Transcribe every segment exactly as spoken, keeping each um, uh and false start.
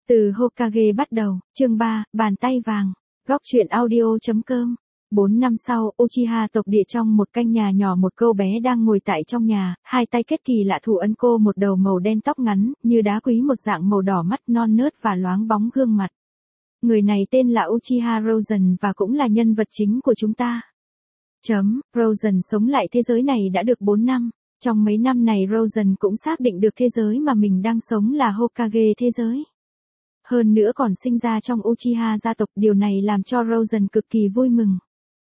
Từ Hokage bắt đầu, chương ba, bàn tay vàng, góc truyện audio.com. Bốn năm sau, Uchiha tộc địa trong một căn nhà nhỏ, một cô bé đang ngồi tại trong nhà, hai tay kết kỳ lạ thủ ấn cô một đầu màu đen tóc ngắn, như đá quý một dạng màu đỏ, mắt non nớt và loáng bóng gương mặt. Người này tên là Uchiha Rosen và cũng là nhân vật chính của chúng ta. Chấm, Rosen sống lại thế giới này đã được bốn năm. Trong mấy năm này Rosen cũng xác định được thế giới mà mình đang sống là Hokage thế giới. Hơn nữa còn sinh ra trong Uchiha gia tộc, điều này làm cho Rosen cực kỳ vui mừng.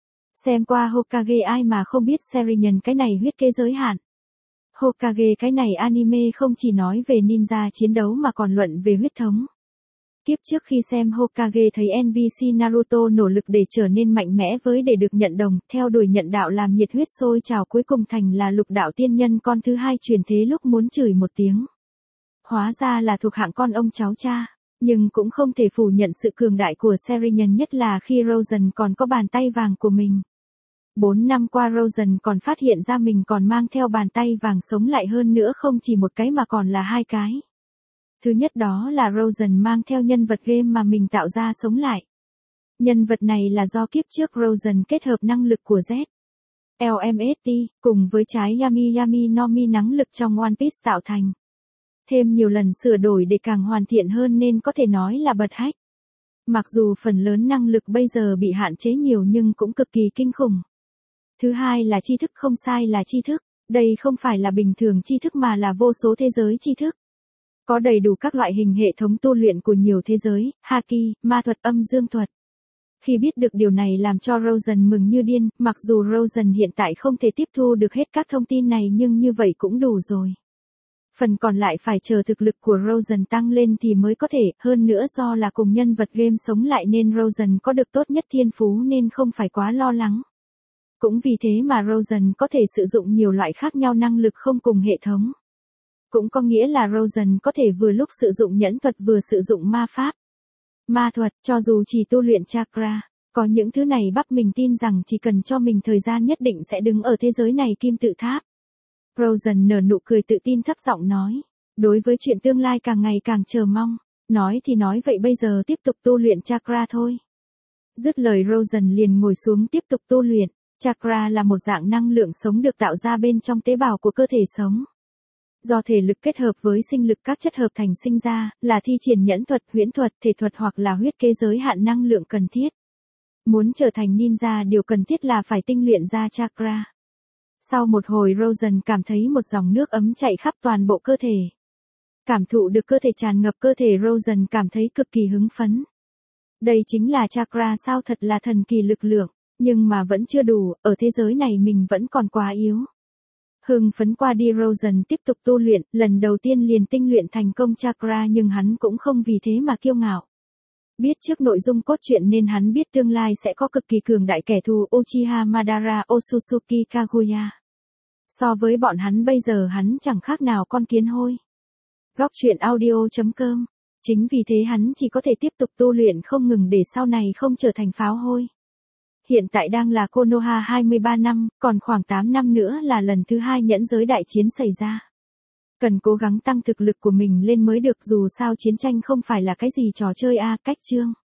Xem qua Hokage ai mà không biết Serinyun cái này huyết kế giới hạn. Hokage cái này anime không chỉ nói về ninja chiến đấu mà còn luận về huyết thống. Kiếp trước khi xem Hokage thấy en pê xê Naruto nỗ lực để trở nên mạnh mẽ với để được nhận đồng, theo đuổi nhận đạo làm nhiệt huyết sôi trào, cuối cùng thành là lục đạo tiên nhân con thứ hai truyền thế, lúc muốn chửi một tiếng. Hóa ra là thuộc hạng con ông cháu cha. Nhưng cũng không thể phủ nhận sự cường đại của Serinyun, nhất là khi Rosen còn có bàn tay vàng của mình. Bốn năm qua Rosen còn phát hiện ra mình còn mang theo bàn tay vàng sống lại, hơn nữa không chỉ một cái mà còn là hai cái. Thứ nhất đó là Rosen mang theo nhân vật game mà mình tạo ra sống lại. Nhân vật này là do kiếp trước Rosen kết hợp năng lực của Z, lờ em ét tê, cùng với trái Yami Yami no Mi năng lực trong One Piece tạo thành. Thêm nhiều lần sửa đổi để càng hoàn thiện hơn nên có thể nói là bật hack. Mặc dù phần lớn năng lực bây giờ bị hạn chế nhiều nhưng cũng cực kỳ kinh khủng. Thứ hai là tri thức, không sai là tri thức. Đây không phải là bình thường tri thức mà là vô số thế giới tri thức. Có đầy đủ các loại hình hệ thống tu luyện của nhiều thế giới, haki, ma thuật, âm dương thuật. Khi biết được điều này làm cho Rosen mừng như điên, mặc dù Rosen hiện tại không thể tiếp thu được hết các thông tin này nhưng như vậy cũng đủ rồi. Phần còn lại phải chờ thực lực của Rosen tăng lên thì mới có thể, hơn nữa do là cùng nhân vật game sống lại nên Rosen có được tốt nhất thiên phú nên không phải quá lo lắng. Cũng vì thế mà Rosen có thể sử dụng nhiều loại khác nhau năng lực không cùng hệ thống. Cũng có nghĩa là Rosen có thể vừa lúc sử dụng nhẫn thuật vừa sử dụng ma pháp. Ma thuật, cho dù chỉ tu luyện chakra, có những thứ này bắp mình tin rằng chỉ cần cho mình thời gian nhất định sẽ đứng ở thế giới này kim tự tháp. Rosen nở nụ cười tự tin, thấp giọng nói. Đối với chuyện tương lai càng ngày càng chờ mong. Nói thì nói vậy, bây giờ tiếp tục tu luyện chakra thôi. Dứt lời Rosen liền ngồi xuống tiếp tục tu luyện. Chakra là một dạng năng lượng sống được tạo ra bên trong tế bào của cơ thể sống. Do thể lực kết hợp với sinh lực các chất hợp thành sinh ra, là thi triển nhẫn thuật, huyễn thuật, thể thuật hoặc là huyết kế giới hạn năng lượng cần thiết. Muốn trở thành ninja điều cần thiết là phải tinh luyện ra chakra. Sau một hồi Rosen cảm thấy một dòng nước ấm chạy khắp toàn bộ cơ thể. Cảm thụ được cơ thể tràn ngập cơ thể, Rosen cảm thấy cực kỳ hứng phấn. Đây chính là chakra sao, thật là thần kỳ lực lượng, nhưng mà vẫn chưa đủ, ở thế giới này mình vẫn còn quá yếu. Hưng phấn qua đi Rosen tiếp tục tu luyện, lần đầu tiên liền tinh luyện thành công chakra nhưng hắn cũng không vì thế mà kiêu ngạo. Biết trước nội dung cốt truyện nên hắn biết tương lai sẽ có cực kỳ cường đại kẻ thù Uchiha Madara Otsutsuki Kaguya. So với bọn hắn bây giờ hắn chẳng khác nào con kiến hôi. Góc truyện audio.com. Chính vì thế hắn chỉ có thể tiếp tục tu luyện không ngừng để sau này không trở thành pháo hôi. Hiện tại đang là Konoha hai mươi ba năm, còn khoảng tám năm nữa là lần thứ hai nhẫn giới đại chiến xảy ra. Cần cố gắng tăng thực lực của mình lên mới được, dù sao chiến tranh không phải là cái gì trò chơi a, cách chương.